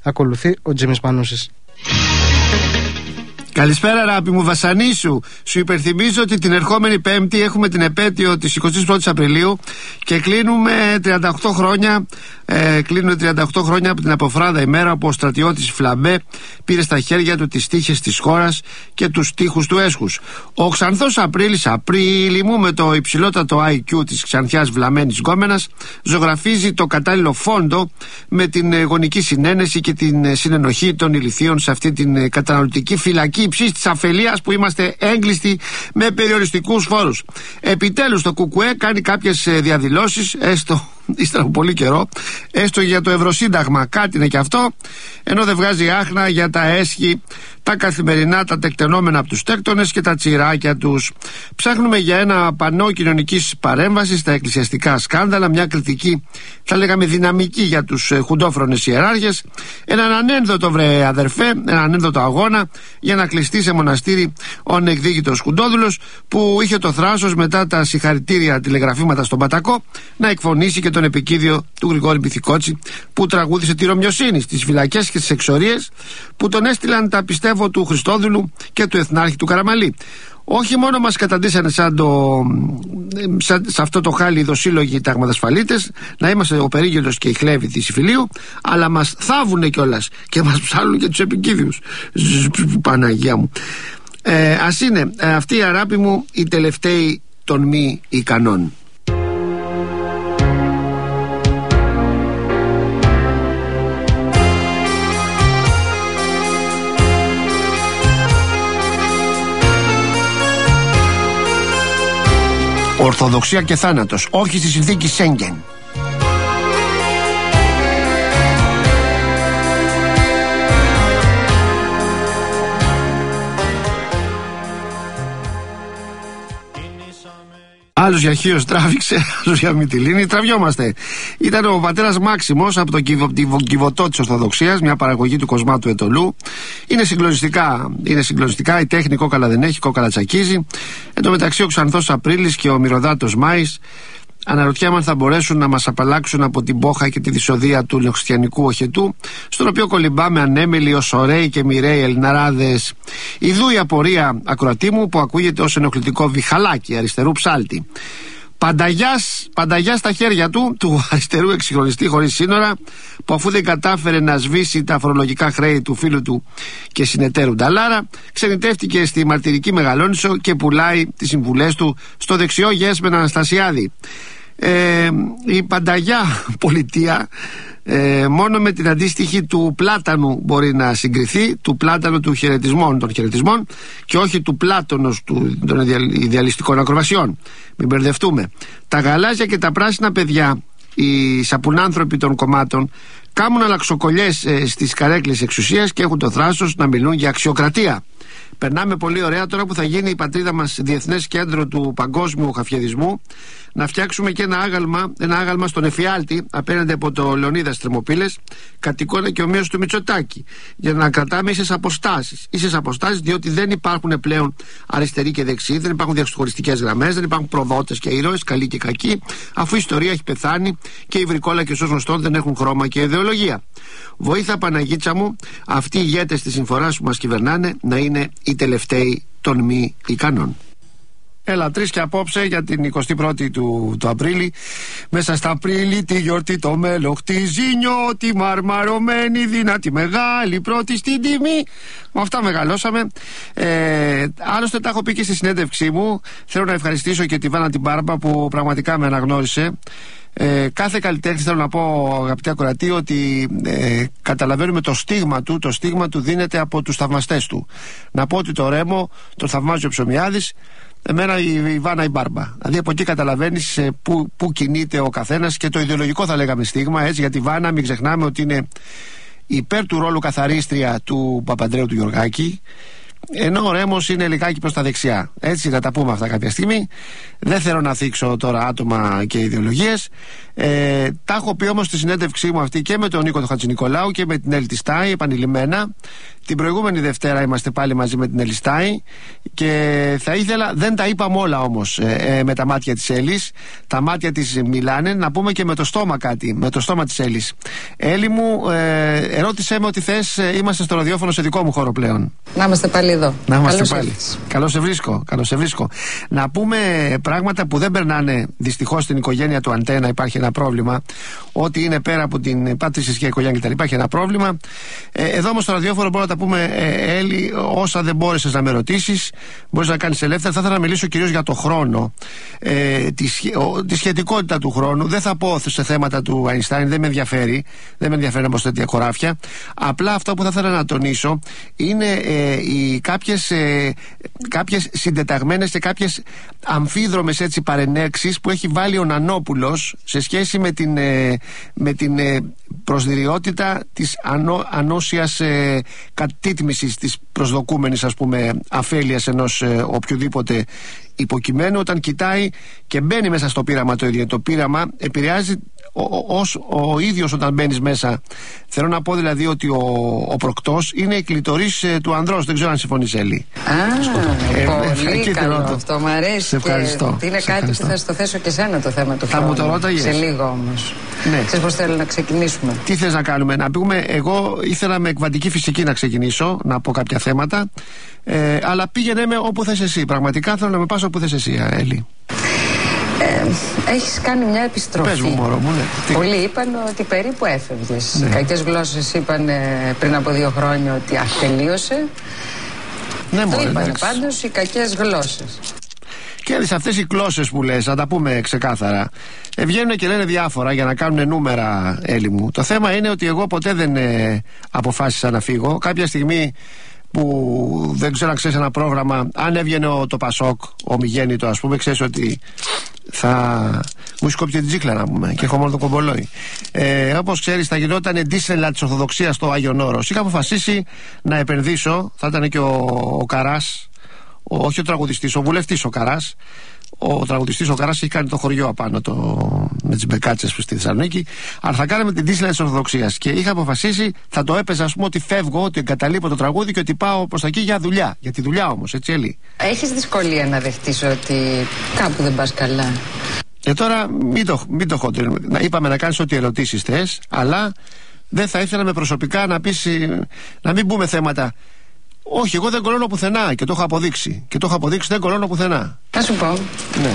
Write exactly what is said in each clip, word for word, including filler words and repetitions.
Ακολουθεί ο Τζίμις Πανούσης. Καλησπέρα, αγάπη μου, Βασανίσου. Σου υπενθυμίζω ότι την ερχόμενη Πέμπτη έχουμε την επέτειο της εικοστής πρώτης Απριλίου και κλείνουμε τριάντα οκτώ χρόνια. Ε, κλείνουν τριάντα οκτώ χρόνια από την αποφράδα ημέρα που ο στρατιώτης Φλαμπέ πήρε στα χέρια του τις τύχες της χώρας και τους τείχους του έσχους. Ο Ξανθός Απρίλης, Απρίλη μου, με το υψηλότατο άι κιου της ξανθιάς βλαμμένης γκόμενας, ζωγραφίζει το κατάλληλο φόντο με την γονική συνένεση και την συνενοχή των ηλιθείων σε αυτή την καταναλωτική φυλακή υψής της αφελίας που είμαστε έγκλειστοι με περιοριστικούς φόρους. Επιτέλους το ΚΚΕ κάνει κάποιες διαδηλώσεις, έστω ύστερα από πολύ καιρό, έστω για το Ευρωσύνταγμα, κάτι είναι και αυτό, ενώ δεν βγάζει άχνα για τα έσχη, τα καθημερινά, τα τεκτενόμενα από τους τέκτονες και τα τσιράκια τους. Ψάχνουμε για ένα πανό κοινωνικής παρέμβασης στα εκκλησιαστικά σκάνδαλα, μια κριτική, θα λέγαμε δυναμική για τους χουντόφρονες ιεράρχες, έναν ανένδοτο, βρε αδερφέ, έναν ανένδοτο αγώνα για να κλειστεί σε μοναστήρι ο ανεκδίκητος Χουντόδουλος, που είχε το θράσος μετά τα συγχαρητήρια τηλεγραφήματα στον Πατακό να εκφωνήσει και τον επικίδιο του Γρηγόρη Πυθικότση, που τραγούδισε τη Ρωμιοσύνη στις φυλακές και στις εξορίες που τον έστειλαν τα πιστεύω του Χριστόδουλου και του Εθνάρχη του Καραμαλή. Όχι μόνο μας καταντήσανε σαν το, σαν, σε αυτό το χάλι δοσύλλογοι ταγματασφαλίτες, να είμαστε ο περίγελος και η χλέβη της Ιφιλίου, αλλά μας θάβουνε κιόλας και μας ψάλουν και τους επικίδιους. Παναγία μου. Ε, ας είναι ε, αυτοί οι αγάπη μου οι τελευταίοι των μη ικανών. Ορθοδοξία και θάνατος, όχι στη συνθήκη Σέγγεν. Άλλος για Χίος τράβηξε, άλλος για Μυτιλήνη. Τραβιόμαστε. Ήταν ο πατέρας Μάξιμος από τον Κιβωτό της Ορθοδοξίας, μια παραγωγή του Κοσμάτου Ετωλού. Είναι συγκλονιστικά, είναι συγκλονιστικά. Η τέχνη κόκαλα δεν έχει, κόκαλα τσακίζει. Εν τω μεταξύ ο Ξανθός Απρίλης και ο Μυρωδάτος Μάης αναρωτιάμαι αν θα μπορέσουν να μας απαλλάξουν από την πόχα και τη δυσοδεία του νεοχριστιανικού οχετού, στον οποίο κολυμπάμε ανέμελοι ως ωραίοι και μοιραίοι Ελληναράδες. Ιδού η απορία, ακροατή μου, που ακούγεται ως ενοχλητικό βιχαλάκι αριστερού ψάλτη. Πανταγιάς, πανταγιάς στα χέρια του, του αριστερού εξυγχρονιστή χωρίς σύνορα, που αφού δεν κατάφερε να σβήσει τα φορολογικά χρέη του φίλου του και συνεταίρου Νταλάρα, ξενιτεύτηκε στη μαρτυρική Μεγαλόνισσο και πουλάει τις συμβουλές του στο δεξιό Γέσμεν Αναστασιάδη. Ε, η πανταγιά πολιτεία ε, μόνο με την αντίστοιχη του Πλάτανου μπορεί να συγκριθεί, του Πλάτανου του χαιρετισμών, των χαιρετισμών, και όχι του Πλάτωνος του, των ιδεαλιστικών ακροβασιών. Μην μπερδευτούμε. Τα γαλάζια και τα πράσινα παιδιά, οι σαπουνάνθρωποι των κομμάτων, κάμουν αλλαξοκολλιές ε, στις καρέκλες εξουσίας και έχουν το θράσος να μιλούν για αξιοκρατία. Περνάμε πολύ ωραία τώρα που θα γίνει η πατρίδα μας διεθνές κέντρο του παγκόσμιου χαφιεδισμού, να φτιάξουμε και ένα άγαλμα, ένα άγαλμα στον Εφιάλτη απέναντι από το Λεωνίδας Τρεμοπύλες, κατ' εικόνα και ομοίως του Μητσοτάκη, για να κρατάμε ίσες αποστάσεις. Ίσες αποστάσεις, διότι δεν υπάρχουν πλέον αριστεροί και δεξιοί, δεν υπάρχουν διαχωριστικές γραμμές, δεν υπάρχουν προδότες και ήρωες, καλοί και κακοί, αφού η ιστορία έχει πεθάνει και η βρικόλα και ο σως γνωστών δεν έχουν χρώμα και ιδεολογία. Βοήθα Παναγίτσα μου, αυτοί οι ηγέτες της συμφοράς που μας κυβερνάνε να είναι οι τελευταίοι των μη ικανών. Έλα, τρεις και απόψε για την εικοστή πρώτη του, του Απρίλη. Μέσα στα Απρίλη τη γιορτή το μέλλον χτίζει, νιώτη μαρμαρωμένη, δυνατή, μεγάλη, πρώτη στην τιμή. Με αυτά μεγαλώσαμε. Ε, άλλωστε τα έχω πει και στη συνέντευξή μου. Θέλω να ευχαριστήσω και τη Βάνα την Μπάρμπα που πραγματικά με αναγνώρισε. Ε, κάθε καλλιτέχνη, θέλω να πω, αγαπητοί ακροατοί, ότι ε, καταλαβαίνουμε το στίγμα του. Το στίγμα του δίνεται από τους θαυμαστές του. Να πω ότι το Ρέμο τον θαυμάζει ο Ψωμιάδης, εμένα η, η Βάνα η Μπάρμπα. Δηλαδή από εκεί καταλαβαίνεις ε, που, που κινείται ο καθένας και το ιδεολογικό, θα λέγαμε, στίγμα. Έτσι, για τη Βάνα μην ξεχνάμε ότι είναι υπέρ του ρόλου καθαρίστρια του Παπαντρέου του Γεωργάκη. ενώ ο Ρέμος είναι λιγάκι προς τα δεξιά. Έτσι, να τα πούμε αυτά κάποια στιγμή. Δεν θέλω να θίξω τώρα άτομα και ιδεολογίες. Ε, τα έχω πει όμως στη συνέντευξή μου αυτή και με τον Νίκο τον Χατζηνικολάου και με την Έλλη Στάι επανειλημμένα. Την προηγούμενη Δευτέρα είμαστε πάλι μαζί με την Έλλη Στάι και θα ήθελα, δεν τα είπαμε όλα όμως ε, ε, με τα μάτια της Έλλης. Τα μάτια της μιλάνε, να πούμε και με το στόμα κάτι, με το στόμα της Έλλης. Έλλη μου, ε, ερώτησέ με ό,τι θες, ε, είμαστε στο ραδιόφωνο σε δικό μου χώρο πλέον. Να είμαστε πάλι εδώ. Να είμαστε Καλώς πάλι. Καλώς σε βρίσκω, καλώς σε βρίσκω. Να πούμε πράγματα που δεν περνάνε δυστυχώς στην οικογένεια του Αντένα. Υπάρχει ένα πρόβλημα. Ό,τι είναι πέρα από την πάτηση και οικογένεια κτλ. Υπάρχει ένα πρόβλημα. Ε, εδώ όμως στο ραδιόφωνο μπορώ να τα πούμε, ε, Έλλη, όσα δεν μπόρεσες να με ρωτήσεις, μπορείς να κάνεις ελεύθερα. Θα ήθελα να μιλήσω κυρίως για το χρόνο. Ε, τη, ο, τη σχετικότητα του χρόνου. Δεν θα πω σε θέματα του Αϊνστάιν, δεν με ενδιαφέρει. Δεν με ενδιαφέρει να πω τέτοια χωράφια. Απλά αυτό που θα ήθελα να τονίσω είναι ε, οι κάποιες, ε, κάποιες συντεταγμένες και κάποιες αμφίδρομες έτσι παρενέξεις που έχει βάλει ο Νανόπουλος σε σχέση με την, ε, με την ε, προσδυριότητα της ανώ, ανώσιας ε, κατήτμησης της προσδοκούμενης, ας πούμε, αφέλειας ενός ε, οποιοδήποτε υποκειμένου, όταν κοιτάει και μπαίνει μέσα στο πείραμα το ίδιο. Το πείραμα επηρεάζει ο, ο, ο ίδιος όταν μπαίνεις μέσα. Θέλω να πω δηλαδή ότι ο, ο προκτός είναι η κλειτορής ε, του ανδρός. Δεν ξέρω αν συμφωνείς, Έλλη. Α, ε, πολύ ε, καλό το. Αυτό μου αρέσει. Σε ευχαριστώ. Και είναι σε κάτι ευχαριστώ. που θα στο θέσω και σένα το θέμα του θα χρόνου. μου το ρώταγες. Σε λίγο όμως. Ναι. Ξέρεις πως θέλω να ξεκινήσουμε. Τι θες να κάνουμε? Να πούμε, εγώ ήθελα με εκβαντική φυσική να ξεκινήσω, να πω κάποια θέματα. Ε, αλλά πήγαινε με όπου θες εσύ. Πραγματικά θέλω να με πας όπου θες εσύ, Έλλη. Ε, έχεις κάνει μια επιστροφή. Πες μου, μωρό μου, ναι. Πολλοί είπαν ότι περίπου έφευγες. Ναι. Κακές γλώσσες είπαν πριν από δύο χρόνια ότι αχ, τελείωσε. Ναι, το είπαν εντάξει. πάντως οι κακές γλώσσες. Και σε αυτές οι γλώσσες που λες, να τα πούμε ξεκάθαρα, ε, βγαίνουν και λένε διάφορα για να κάνουν νούμερα, Έλλη μου. Το θέμα είναι ότι εγώ ποτέ δεν ε, αποφάσισα να φύγω. Κάποια στιγμή που δεν ξέρω αν ξέρεις ένα πρόγραμμα, αν έβγαινε ο, το Πασόκ, ο Μιγέννητο, ας πούμε, ξέρεις ότι θα μου σκόπιε την τσίκλα, να πούμε, και έχω μόνο το κομπολόι. Ε, όπως ξέρεις, θα γινόταν Disneyland της Ορθοδοξίας στο Άγιον Όρος. Είχα αποφασίσει να επενδύσω, θα ήταν και ο, ο Καράς, ο, όχι ο τραγουδιστής, ο βουλευτής ο Καράς. Ο τραγουδιστής ο Καράς έχει κάνει το χωριό απάνω το, με τις μπεκάτσες στη Θεσσαλονίκη. Αλλά θα κάναμε την Disneyland της Ορθοδοξίας. Και είχα αποφασίσει, θα το έπαιζα, ας πούμε, ότι φεύγω, ότι εγκαταλείπω το τραγούδι και ότι πάω προς τα εκεί για δουλειά. Για τη δουλειά όμως, έτσι, Έλλη. Έχεις δυσκολία να δεχτείς ότι κάπου δεν πας καλά? Ε, τώρα μην το, μην το χοντρίνουμε. Είπαμε να κάνεις ό,τι ερωτήσεις θες, αλλά δεν θα ήθελα με προσωπικά να πεις, να μην μπούμε θέματα. Όχι, εγώ δεν κολώνω πουθενά και το έχω αποδείξει. Και το έχω αποδείξει, δεν κολώνω πουθενά. Θα σου πω. Ναι.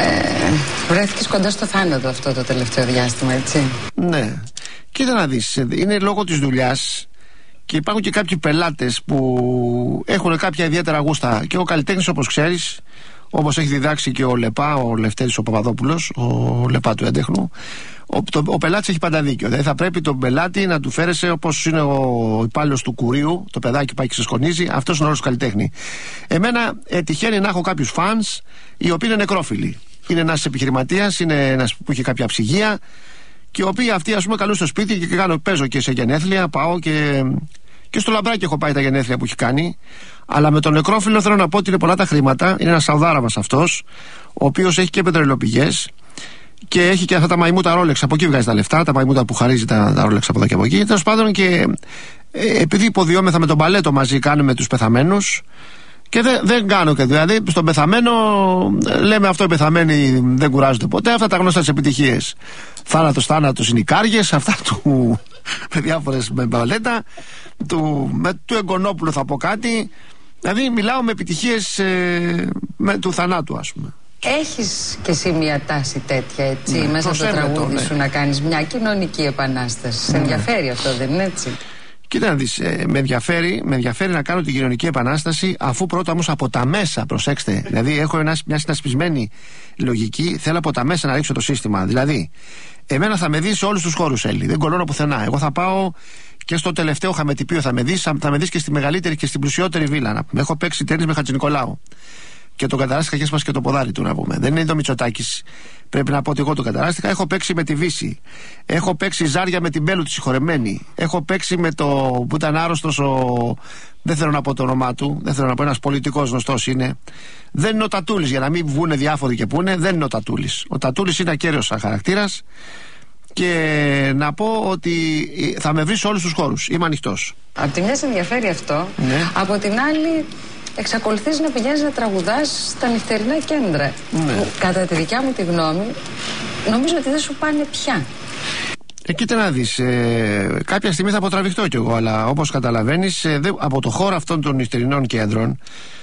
Ε, βρέθηκες κοντά στο θάνατο αυτό το τελευταίο διάστημα, έτσι. Ναι. Κοίτα να δεις, είναι λόγω της δουλειάς και υπάρχουν και κάποιοι πελάτες που έχουν κάποια ιδιαίτερα γούστα. Και ο καλλιτέχνης, όπως ξέρεις, όπως έχει διδάξει και ο Λεπά, ο Λευτέρης ο Παπαδόπουλος, ο Λεπά του έντεχνου, ο, το, ο πελάτης έχει πάντα δίκιο. Δηλαδή θα πρέπει τον πελάτη να του φέρεσαι όπως είναι ο υπάλληλος του κουρίου, το παιδάκι που πάει και σε σκονίζει. Αυτός είναι ο ρόλος του καλλιτέχνη. Εμένα ε, τυχαίνει να έχω κάποιους φανς οι οποίοι είναι νεκρόφιλοι. Είναι ένας επιχειρηματίας, είναι ένας που έχει κάποια ψυγεία και οι οποίοι αυτοί, ας πούμε, καλούν στο σπίτι και κάνω, παίζω και σε γενέθλια, πάω και, και στο Λαμπράκι έχω πάει τα γενέθλια που έχει κάνει. Αλλά με τον νεκρόφιλο θέλω να πω ότι είναι πολλά τα χρήματα. Είναι ένας Σαουδάραβας αυτός, ο οποίος έχει και πετρελαιοπηγές και έχει και αυτά τα μαϊμούτα Ρόλεξ. Από εκεί βγάζει τα λεφτά, τα μαϊμούτα που χαρίζει τα, τα Ρόλεξ από εδώ και από εκεί. Τέλος πάντων, και ε, επειδή υποδιόμεθα με τον Παλέτο μαζί, κάνουμε τους πεθαμένους. Και δεν, δεν κάνω και δηλαδή στον πεθαμένο λέμε αυτό, οι πεθαμένοι δεν κουράζονται ποτέ. Αυτά τα γνωστά τις επιτυχίες. Θάνατος, θάνατος είναι οι κάργες. Αυτά του με διάφορες με μπαλέτα. Του, με, του Εγκονόπουλου θα πω κάτι. Δηλαδή μιλάω με επιτυχίες ε, με, του θανάτου, ας πούμε. Έχεις και εσύ μια τάση τέτοια, έτσι, ναι, μέσα στο τραγούδι ναι. σου να κάνεις μια κοινωνική επανάσταση. Σε ενδιαφέρει αυτό, δεν είναι έτσι? Κοίτα να δεις, ε, με, ενδιαφέρει, με ενδιαφέρει να κάνω την κοινωνική επανάσταση, αφού πρώτα όμως από τα μέσα, προσέξτε, δηλαδή έχω ένα, μια συνασπισμένη λογική, θέλω από τα μέσα να ρίξω το σύστημα. Δηλαδή, εμένα θα με δεις σε όλους τους χώρους, Έλλη, δεν κολώνω πουθενά. Εγώ θα πάω και στο τελευταίο χαμετυπίο, θα με δεις, θα με δεις και στη μεγαλύτερη και στην πλουσιότερη βίλα. Έχω παίξει τένις με Χατζηνικολάου. και τον καταράστηκα και έσπασε και το ποδάρι του, να πούμε. Δεν είναι το Μητσοτάκης. Πρέπει να πω ότι εγώ τον καταράστηκα. Έχω παίξει με τη Βύση. Έχω παίξει ζάρια με την Μπέλου τη συγχωρεμένη. Έχω παίξει με το που ήταν άρρωστος ο. Δεν θέλω να πω το όνομά του. Δεν θέλω να πω, ένας πολιτικός γνωστός είναι. Δεν είναι ο Τατούλης, για να μην βγούνε διάφοροι και πούνε. Δεν είναι ο Τατούλης. Ο Τατούλης είναι ακέραιος σαν χαρακτήρας. Και να πω ότι θα με βρει σε όλους τους χώρους. Είμαι ανοιχτός. Απ' τη μια σε ενδιαφέρει αυτό. Ναι. Από την άλλη, εξακολουθείς να πηγαίνεις να τραγουδάς στα νυχτερινά κέντρα. Ναι. Που, κατά τη δικιά μου τη γνώμη, νομίζω ότι δεν σου πάνε πια. Ε, κοίτα να δεις, ε, κάποια στιγμή θα αποτραβηχτώ κι εγώ, αλλά όπως καταλαβαίνεις, ε, δε, από το χώρο αυτών των νυχτερινών κέντρων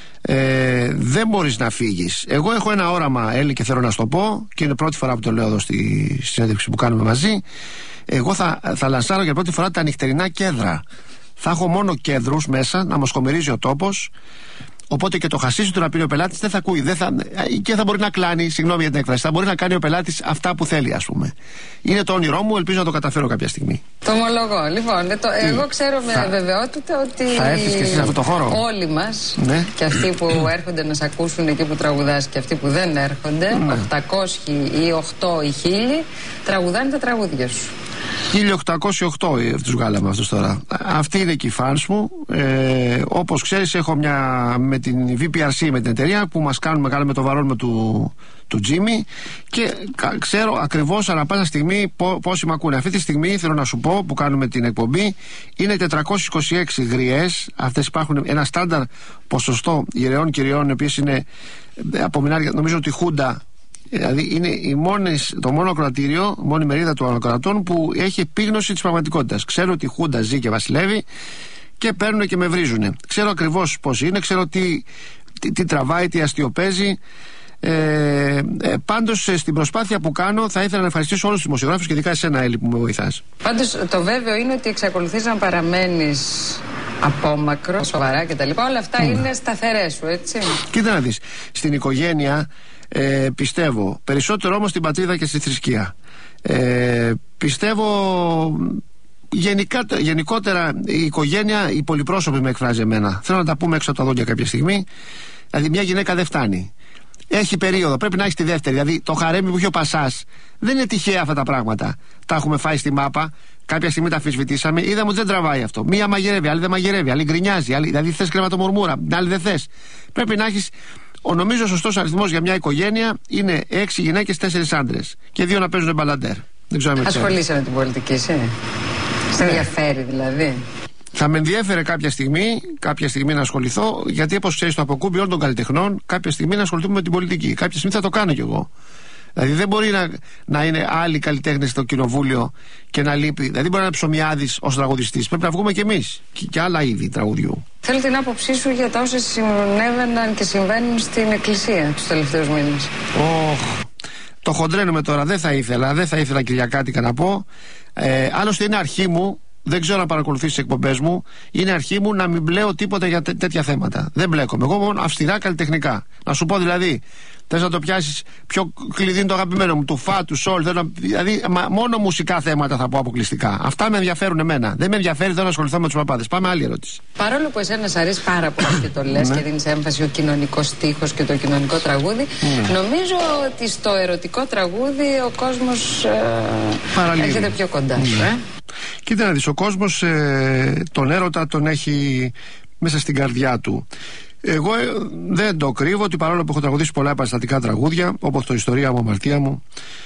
ε, δεν μπορείς να φύγεις. Εγώ έχω ένα όραμα, Έλλη, και θέλω να σου το πω, και είναι πρώτη φορά που το λέω εδώ στη συνέντευξη που κάνουμε μαζί. Εγώ θα, θα λανσάρω για πρώτη φορά τα νυχτερινά κέντρα. Θα έχω μόνο κέντρους μέσα, να μοσχομυρίζει ο τόπος. Οπότε και το χασίσι του να πίνει ο πελάτης δεν θα ακούει. Δεν θα, και θα μπορεί να κλάνει, συγγνώμη για την έκφραση, θα μπορεί να κάνει ο πελάτης αυτά που θέλει, ας πούμε. Είναι το όνειρό μου, ελπίζω να το καταφέρω κάποια στιγμή. Το ομολογώ. Λοιπόν, το, εγώ ξέρω με θα, βεβαιότητα ότι. Θα έρθεις και εσύ σε αυτό το χώρο. Όλοι μας, ναι. Και αυτοί που έρχονται να σε ακούσουν εκεί που τραγουδάς και αυτοί που δεν έρχονται, ναι. οκτακόσιοι ή οκτώ ή χίλιοι, τραγουδάνε τα τραγούδια σου. χίλια οκτακόσιοι οκτώ τους βγάλαμε αυτούς τώρα. Αυτή είναι και η φανς μου. Ε, όπως ξέρεις, έχω μια με την βι πι αρ σι, με την εταιρεία που μας κάνουν μεγάλο με το βαρόλμο του, του Τζίμι, και κα, ξέρω ακριβώς ανά πάσα στιγμή πό, πόσοι με ακούνε. Αυτή τη στιγμή θέλω να σου πω που κάνουμε την εκπομπή είναι τετρακόσιες είκοσι έξι γριές. Αυτές υπάρχουν, ένα στάνταρ ποσοστό γεραιών κυριών, οι οποίες είναι από μηνάρια, νομίζω ότι η Χούντα. Δηλαδή είναι οι μόνες, το μόνο ακροατήριο, μόνη μερίδα των ακροατών που έχει επίγνωση της πραγματικότητας. Ξέρω ότι η Χούντα ζει και βασιλεύει και παίρνουν και με βρίζουν. Ξέρω ακριβώς πώς είναι, ξέρω τι, τι, τι τραβάει, τι αστείο παίζει. Ε, ε, πάντως στην προσπάθεια που κάνω θα ήθελα να ευχαριστήσω όλους τους δημοσιογράφους και ειδικά εσένα, Έλλη, που με βοηθάς. Πάντως το βέβαιο είναι ότι εξακολουθείς να παραμένεις απόμακρο, σοβαρά κτλ. Όλα αυτά mm. είναι σταθερές σου, έτσι. Κοίτα να δεις, στην οικογένεια ε, πιστεύω περισσότερο, όμως στην πατρίδα και στη θρησκεία. Ε, πιστεύω γενικά, γενικότερα η οικογένεια, οι πολυπρόσωποι με εκφράζει εμένα. Θέλω να τα πούμε έξω από τα δόντια κάποια στιγμή. Δηλαδή μια γυναίκα δεν φτάνει. Έχει περίοδο, πρέπει να έχει τη δεύτερη. Δηλαδή το χαρέμι που έχει ο Πασάς δεν είναι τυχαία αυτά τα πράγματα. Τα έχουμε φάει στη μάπα. Κάποια στιγμή τα αμφισβητήσαμε. Είδαμε ότι δεν τραβάει αυτό. Μία μαγειρεύει, άλλη δεν μαγειρεύει, άλλη γκρινιάζει. Άλλη, δηλαδή θες κρεβατομουρμούρα, άλλη δεν θες. Πρέπει να έχεις. Ο νομίζω σωστός αριθμός για μια οικογένεια είναι έξι γυναίκες, τέσσερις άντρες. Και δύο να παίζουν μπαλαντέρ. Δεν ξέρω αν ασχολείσαι με την πολιτική, εσύ. Σε ενδιαφέρει δηλαδή. Θα με ενδιέφερε κάποια στιγμή, κάποια στιγμή να ασχοληθώ, γιατί όπως ξέρεις το αποκούμπι όλων των καλλιτεχνών, κάποια στιγμή να ασχοληθούμε με την πολιτική. Κάποια στιγμή θα το κάνω κι εγώ. Δηλαδή δεν μπορεί να, να είναι άλλοι καλλιτέχνες στο κοινοβούλιο και να λείπει. Δηλαδή δεν μπορεί να είναι Ψωμιάδης ως τραγουδιστής. Πρέπει να βγούμε κι εμείς και, και άλλα είδη τραγουδιού. Θέλω την άποψή σου για τα όσα συνέβαιναν και συμβαίνουν στην Εκκλησία τους τελευταίους μήνες. Oh, το χοντρένουμε τώρα. Δεν θα ήθελα, δεν θα ήθελα κυριακάτικα να πω. Ε, άλλωστε είναι αρχή μου. Δεν ξέρω να παρακολουθήσεις τις εκπομπές μου. Είναι αρχή μου να μην μπλέω τίποτα για τέ, τέτοια θέματα. Δεν μπλέκομαι. Εγώ μόνο αυστηρά καλλιτεχνικά. Να σου πω δηλαδή, θες να το πιάσεις πιο κλειδί είναι το αγαπημένο μου, του Φα, του Σολ. Να, δηλαδή, μα, μόνο μουσικά θέματα θα πω αποκλειστικά. Αυτά με ενδιαφέρουν εμένα. Δεν με ενδιαφέρει εδώ να ασχοληθώ με τους παπάδες. Πάμε άλλη ερώτηση. Παρόλο που εσένα σ' αρέσει πάρα πολύ και το λες και δίνεις έμφαση ο κοινωνικός στίχος και το κοινωνικό τραγούδι, νομίζω ότι στο ερωτικό τραγούδι ο κόσμος ε, έρχεται πιο κοντά σου. Ε? Κοίτα να δεις, ο κόσμος ε, τον έρωτα τον έχει μέσα στην καρδιά του. Εγώ ε, δεν το κρύβω ότι παρόλο που έχω τραγουδήσει πολλά επαναστατικά τραγούδια, όπως το Ιστορία μου, Αμαρτία μου,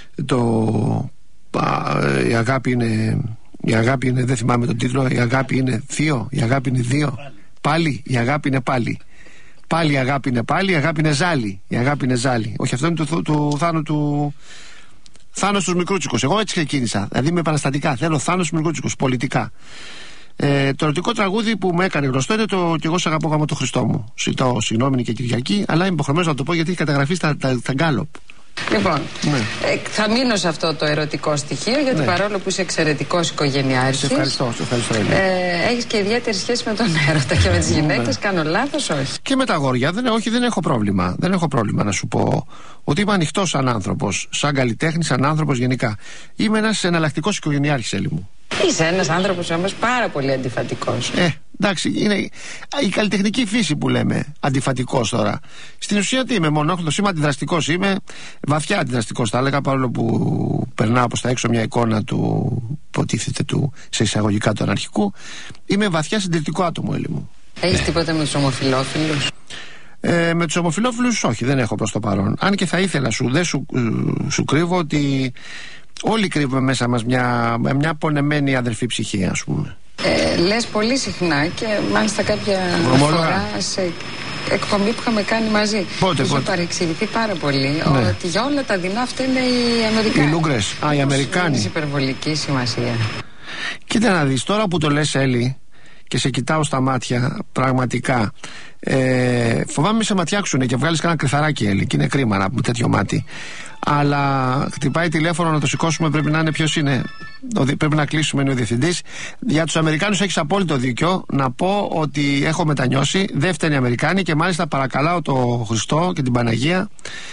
το α, η αγάπη είναι η αγάπη είναι, δεν θυμάμαι τον τίτλο, η αγάπη είναι θείο, η αγάπη είναι δύο, πάλι, πάλι η αγάπη είναι πάλι. Πάλι η αγάπη είναι πάλι, η αγάπη είναι ζάλι. Η αγάπη είναι ζάλι. Όχι, αυτό είναι του, του, του Θάνου του. Θάνος στους Μικρούτσικους. Εγώ έτσι ξεκίνησα. Δηλαδή με επαναστατικά. Θέλω Θάνος στους Μικρούτσικους. Πολιτικά. Ε, το ερωτικό τραγούδι που με έκανε γνωστό είναι το «Κι εγώ σ' αγαπώ γάμο το Χριστό μου». Ζητώ συγγνώμη και Κυριακή, αλλά είμαι υποχρεωμένος να το πω γιατί έχει καταγραφεί στα, στα, στα γκάλοπ. Λοιπόν, ναι. ε, θα μείνω σε αυτό το ερωτικό στοιχείο, γιατί ναι. παρόλο που είσαι εξαιρετικός οικογενειάρχης, σε ευχαριστώ, σε ευχαριστώ, ε, έχεις και ιδιαίτερη σχέση με τον έρωτα και με τις γυναίκες. Ναι. Κάνω λάθος, όχι? Και με τα αγόρια, δεν, όχι, δεν έχω πρόβλημα. Δεν έχω πρόβλημα να σου πω ότι είμαι ανοιχτός σαν άνθρωπος, σαν καλλιτέχνης, σαν άνθρωπος γενικά. Είμαι ένας εναλλακτικός οικογενειάρχης, Έλλη μου. Είσαι ένας άνθρωπος όμως πάρα πολύ αντιφατικός. Ε, Εντάξει, είναι η καλλιτεχνική φύση που λέμε, αντιφατικός τώρα. Στην ουσία τι είμαι, μονόχλητος είμαι, αντιδραστικός είμαι, βαθιά αντιδραστικός θα έλεγα, παρόλο που περνάω προς τα έξω μια εικόνα του, υποτίθεται του, σε εισαγωγικά του αναρχικού. Είμαι βαθιά συντηρητικό άτομο, Έλλη μου. Έχεις τίποτα με τους ομοφυλόφιλους? Ε, με τους ομοφυλόφιλους όχι, δεν έχω προς το παρόν. Αν και θα ήθελα, σου, δεν σου, σου κρύβω ότι όλοι κρύβουμε μέσα μας μια, μια πονεμένη αδερφή ψυχή, ας πούμε. Ε, λες πολύ συχνά και μάλιστα κάποια φορά σε εκπομπή που είχαμε κάνει μαζί. Πότε, είχε πότε. παρεξηγηθεί πάρα πολύ, ναι, ότι για όλα τα δεινά αυτά είναι οι Αμερικάνοι. Οι Λούγκρες, α, οι Αμερικάνοι. Έχει υπερβολική σημασία. Κοίτα να δεις, τώρα που το λες, Έλλη, και σε κοιτάω στα μάτια, πραγματικά ε, φοβάμαι σε ματιάξουνε και βγάλεις κανένα κρυθαράκι, Έλλη, και είναι κρίμα να πούμε τέτοιο μάτι. Αλλά χτυπάει τηλέφωνο να το σηκώσουμε, πρέπει να είναι ποιος είναι. Πρέπει να κλείσουμε, είναι ο διευθυντής. Για τους Αμερικάνους έχεις απόλυτο δίκιο. Να πω ότι έχω μετανιώσει. Δεν φταίνουν οι Αμερικάνοι και μάλιστα παρακαλάω το Χριστό και την Παναγία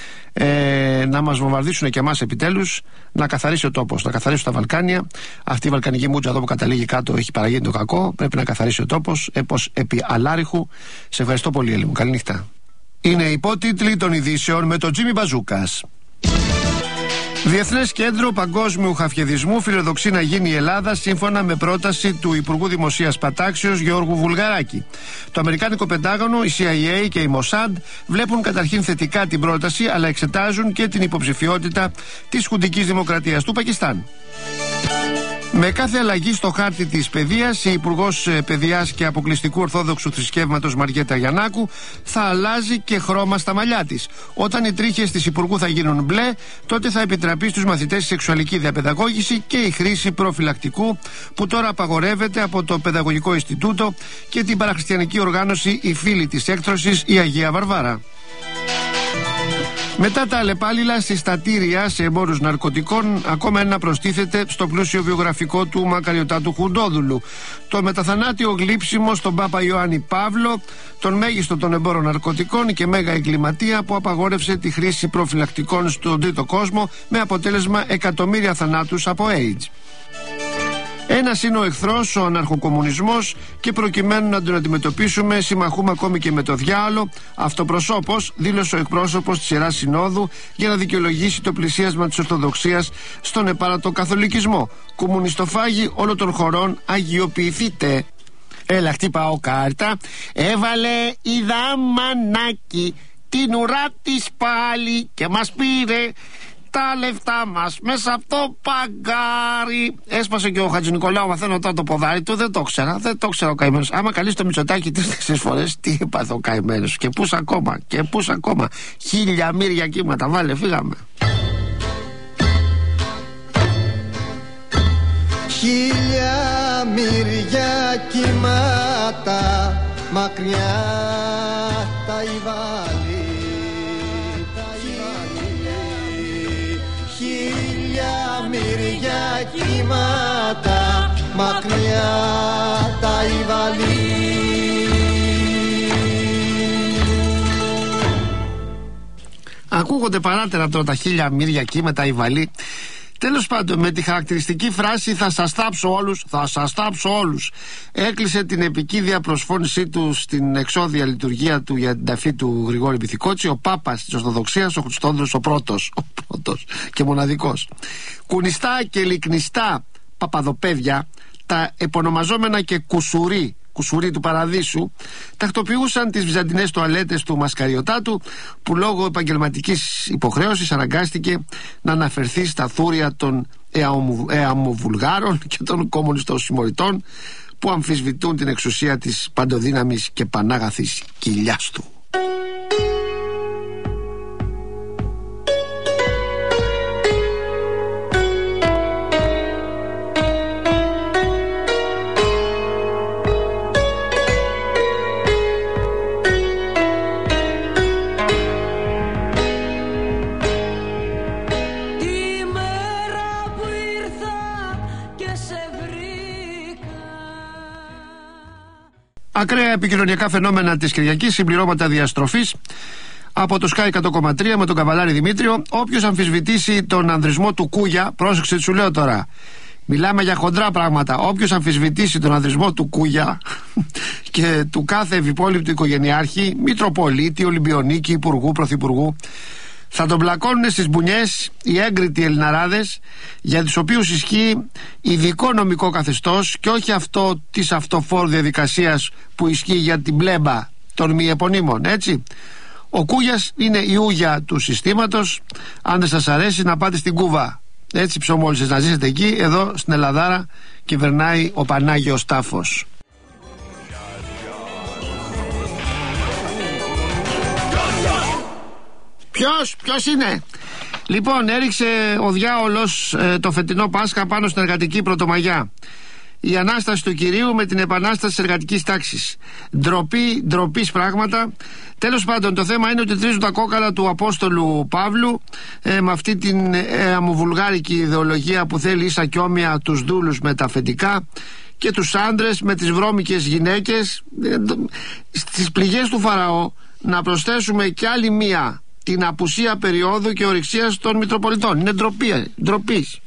ε, να μας βομβαρδίσουν και εμάς επιτέλους, να καθαρίσει ο τόπος, να καθαρίσουν τα Βαλκάνια. Αυτή η βαλκανική μούτσα εδώ που καταλήγει κάτω έχει παραγίνει το κακό. Πρέπει να καθαρίσει ο τόπος, έπως επί αλάριχου. Σε ευχαριστώ πολύ, Έλλη μου. Καλή νύχτα. Είναι υπότιτλοι των ειδήσεων με τον Τζίμι Μπαζούκας. Διεθνές Κέντρο Παγκόσμιου Χαφιεδισμού φιλοδοξεί να γίνει η Ελλάδα σύμφωνα με πρόταση του Υπουργού Δημοσίας Πατάξεως Γιώργου Βουλγαράκη. Το Αμερικάνικο Πεντάγωνο, η σι άι έι και η Μοσάντ βλέπουν καταρχήν θετικά την πρόταση, αλλά εξετάζουν και την υποψηφιότητα της Χουντικής Δημοκρατίας του Πακιστάν. Με κάθε αλλαγή στο χάρτη της παιδείας, η Υπουργός Παιδείας και Αποκλειστικού Ορθόδοξου Θρησκεύματος Μαριέτα Γιαννάκου θα αλλάζει και χρώμα στα μαλλιά της. Όταν οι τρίχες της Υπουργού θα γίνουν μπλε, τότε θα επιτραπεί στους μαθητές η σεξουαλική διαπαιδαγώγηση και η χρήση προφυλακτικού, που τώρα απαγορεύεται από το Παιδαγωγικό Ινστιτούτο και την παραχριστιανική οργάνωση «Οι Φίλοι της Έκτρωσης», η Αγία Βαρβάρα. Μετά τα αλλεπάλληλα συστατήρια σε εμπόρους ναρκωτικών, ακόμα ένα προστίθεται στο πλούσιο βιογραφικό του Μακαριωτάτου Χουντόδουλου. Το μεταθανάτιο γλύψιμο στον Πάπα Ιωάννη Παύλο, τον μέγιστο των εμπόρων ναρκωτικών και μέγα εγκληματία που απαγόρευσε τη χρήση προφυλακτικών στον τρίτο κόσμο, με αποτέλεσμα εκατομμύρια θανάτους από AIDS. Ένας είναι ο εχθρός, ο αναρχοκομμουνισμός, και προκειμένου να τον αντιμετωπίσουμε συμμαχούμε ακόμη και με το διάολο. Αυτοπροσώπως, δήλωσε ο εκπρόσωπος της Ιεράς Συνόδου για να δικαιολογήσει το πλησίασμα της Ορθοδοξίας στον επάρατο καθολικισμό. Κομμουνιστοφάγοι όλων των χωρών, αγιοποιηθείτε. Έλα, χτύπαω κάρτα. Έβαλε η Δαμανάκη την ουρά της πάλι και μας πήρε τα λεφτά μας μέσα από το παγκάρι. Έσπασε και ο Χατζηνικολάου, μαθαίνω τώρα το ποδάρι του. Δεν το ξέρα, δεν το ξέρα ο καημένος. Άμα καλείς το Μητσοτάκη τρεις-τέσσερις φορές, τι έπαθε ο καημένος. Και πούς ακόμα, και πούς ακόμα. Χίλια μύρια κύματα, βάλε, φύγαμε. Χίλια μύρια κύματα, μακριά τα Ιβάλη. Μύρια κύματα, μακριά τα Ιβαλή. Ακούγονται παράτερα τώρα τα χίλια μύρια κύματα Ιβαλή. Τέλος πάντων, με τη χαρακτηριστική φράση «θα σας θάψω όλους, θα σας θάψω όλους», έκλεισε την επικίδια προσφώνησή του στην εξώδια λειτουργία του για την ταφή του Γρηγόρη Πυθικότσι, ο Πάπας της Ορθοδοξίας, ο Χριστόδουλος ο πρώτος, ο πρώτος και μοναδικός. Κουνιστά και λυκνιστά παπαδοπέδια, τα επωνομαζόμενα και κουσουρί, κουσουρί του παραδείσου, τακτοποιούσαν τις βυζαντινές τουαλέτες του Μασκαριωτάτου, που λόγω επαγγελματικής υποχρέωσης αναγκάστηκε να αναφερθεί στα θούρια των εαμοβουλγάρων και των κομμουνιστών συμμοριτών, που αμφισβητούν την εξουσία της παντοδύναμης και πανάγαθης κοιλιάς του. Ακραία επικοινωνιακά φαινόμενα της Κυριακής, συμπληρώματα διαστροφής από το Sky εκατό κόμμα τρία με τον Καβαλάρη Δημήτριο. Όποιος αμφισβητήσει τον ανδρισμό του Κούγια, πρόσεξε, σου λέω τώρα, Μιλάμε για χοντρά πράγματα. Όποιος αμφισβητήσει τον ανδρισμό του Κούγια και του κάθε ευυπόλοιπτου οικογενειάρχη, Μητροπολίτη, Ολυμπιονίκη, Υπουργού, Πρωθυπουργού, θα τον πλακώνουν στις μπουνιές οι έγκριτοι Ελληναράδες, για τους οποίους ισχύει ειδικό νομικό καθεστώς και όχι αυτό της αυτοφόρου διαδικασίας που ισχύει για την πλέμπα των μη επωνύμων, έτσι. Ο Κούγιας είναι η ούγια του συστήματος. Αν δεν σας αρέσει, να πάτε στην Κούβα, έτσι, ψωμόλισσες, να ζήσετε εκεί. Εδώ στην Ελλαδάρα κυβερνάει ο Πανάγιος Τάφος. Ποιος, ποιος είναι? Λοιπόν, έριξε ο διάολος ε, το φετινό Πάσχα πάνω στην εργατική Πρωτομαγιά. Η Ανάσταση του Κυρίου με την επανάσταση της εργατικής τάξης. Ντροπή, ντροπής πράγματα. Τέλος πάντων, το θέμα είναι ότι τρίζουν τα κόκαλα του Απόστολου Παύλου ε, με αυτή την ε, αμοβουλγάρικη ιδεολογία που θέλει ίσα και όμοια τους δούλους με τα αφεντικά και τους άντρες με τις βρώμικες γυναίκες. Ε, στις πληγές του Φαραώ να προσθέσουμε κι άλλη μία, την απουσία περίοδου και ορυξίας των Μητροπολιτών. Είναι ντροπή, ντροπής.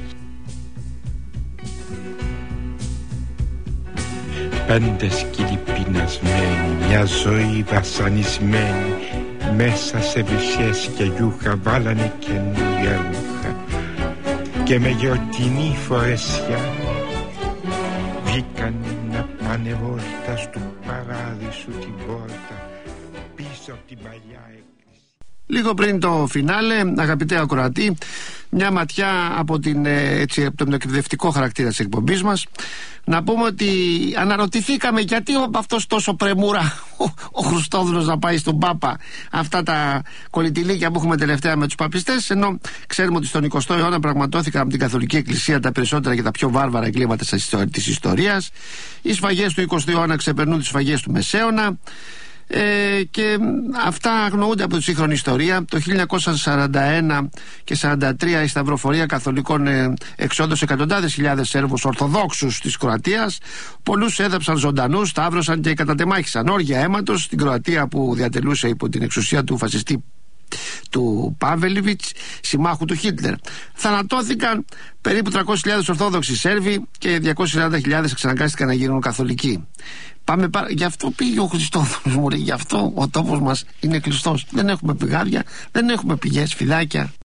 Πέντε σκύλοι πεινασμένοι, μια ζωή βασανισμένη, μέσα σε βυσιές και γιούχα βάλανε καινούρια ρούχα και με γιορτινή φορεσιά βγήκαν να πάνε βόλτα στου παράδεισου την πόρτα πίσω από την παλιά εκκλησία. Λίγο πριν το φινάλε, αγαπητέ ακροατή, μια ματιά από, την, έτσι, από τον εκπαιδευτικό χαρακτήρα της εκπομπής μας. Να πούμε ότι αναρωτηθήκαμε γιατί αυτός τόσο πρεμούρα ο, ο Χριστόδουλος να πάει στον Πάπα αυτά τα κολλητηλίκια που έχουμε τελευταία με τους παπιστές, ενώ ξέρουμε ότι στον εικοστό αιώνα πραγματώθηκαν από την Καθολική Εκκλησία τα περισσότερα και τα πιο βάρβαρα εγκλήματα της ιστορίας. Οι σφαγές του εικοστού αιώνα ξεπερνούν τις σφαγές του Μεσαίωνα. Ε, και αυτά αγνοούνται από τη σύγχρονη ιστορία. Το χίλια εννιακόσια σαράντα ένα και σαράντα τρία η σταυροφορία καθολικών ε, εξόντωσε εκατοντάδες χιλιάδες Σέρβους Ορθοδόξους της Κροατίας. Πολλούς έδαψαν ζωντανούς, σταύρωσαν και κατατεμάχισαν. Όργια αίματος στην Κροατία που διατελούσε υπό την εξουσία του φασιστή του Πάβελιβιτς, συμμάχου του Χίτλερ. Θανατώθηκαν περίπου τριακόσιες χιλιάδες Ορθόδοξοι Σέρβοι και διακόσιες σαράντα χιλιάδες εξαναγκάστηκαν να γίνουν καθολικοί. Πάμε παρα... Γι' αυτό πήγε ο Χριστόδουλος μου, γι' αυτό ο τόπος μας είναι κλειστός. Δεν έχουμε πηγάδια, δεν έχουμε πηγές, φιδάκια.